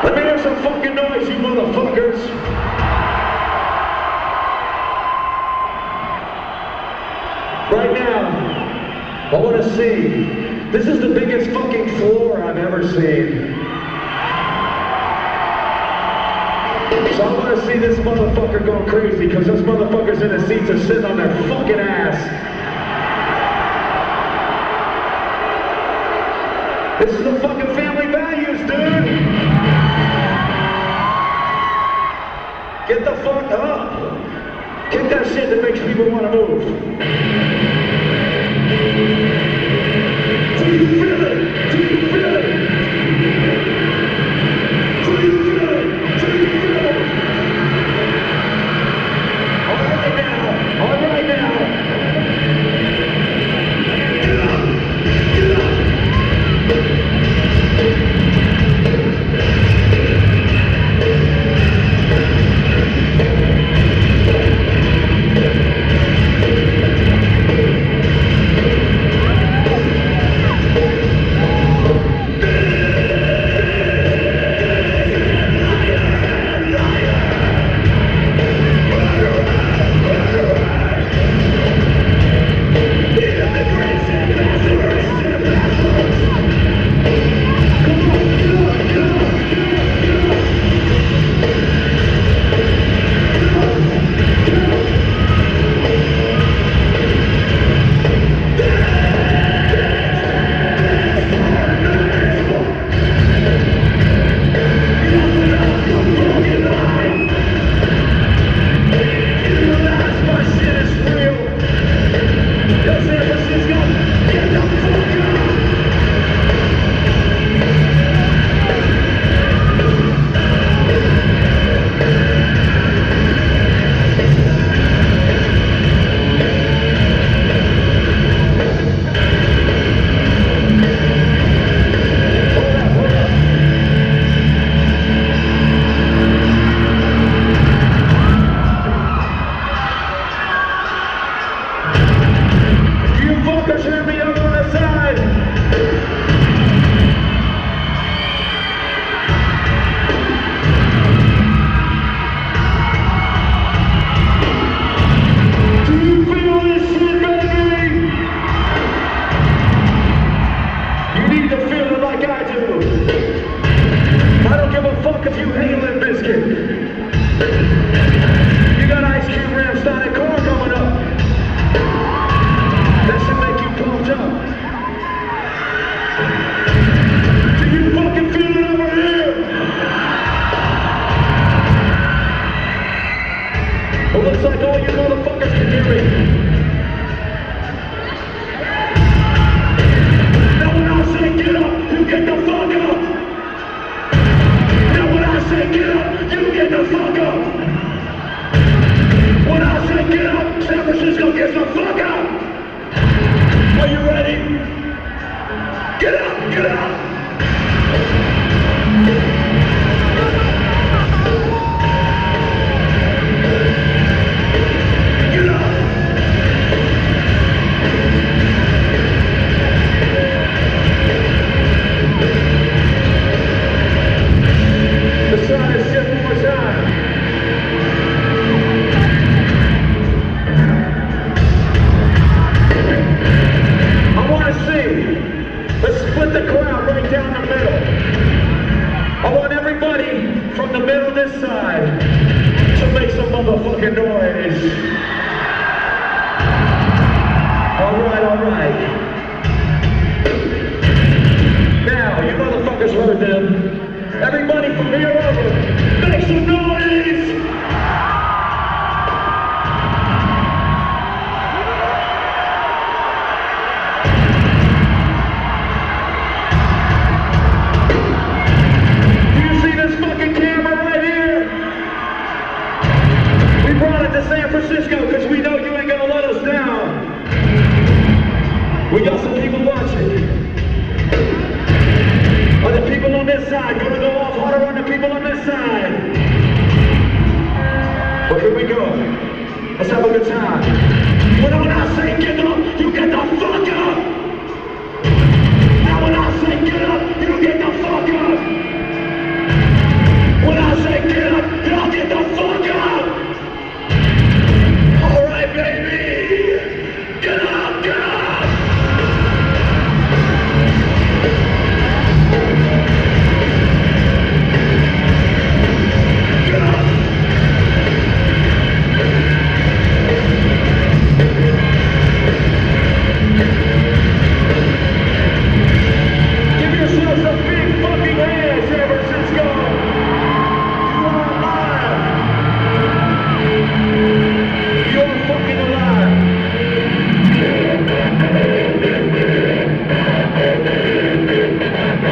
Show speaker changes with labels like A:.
A: Let me hear some fucking noise, you motherfuckers. Right now, I want to see. This is the biggest fucking floor I've ever seen. So I want to see this motherfucker go crazy, because those motherfuckers in the seats are sitting on their fucking ass. This is the fucking family values, dude. Get the fuck up. Kick that shit that makes people want to move. Do you feel it? Do you feel it? Do you feel it? Do you feel it? All right now. All right now. Get up. Get up. From the middle this side to make some motherfucking noise.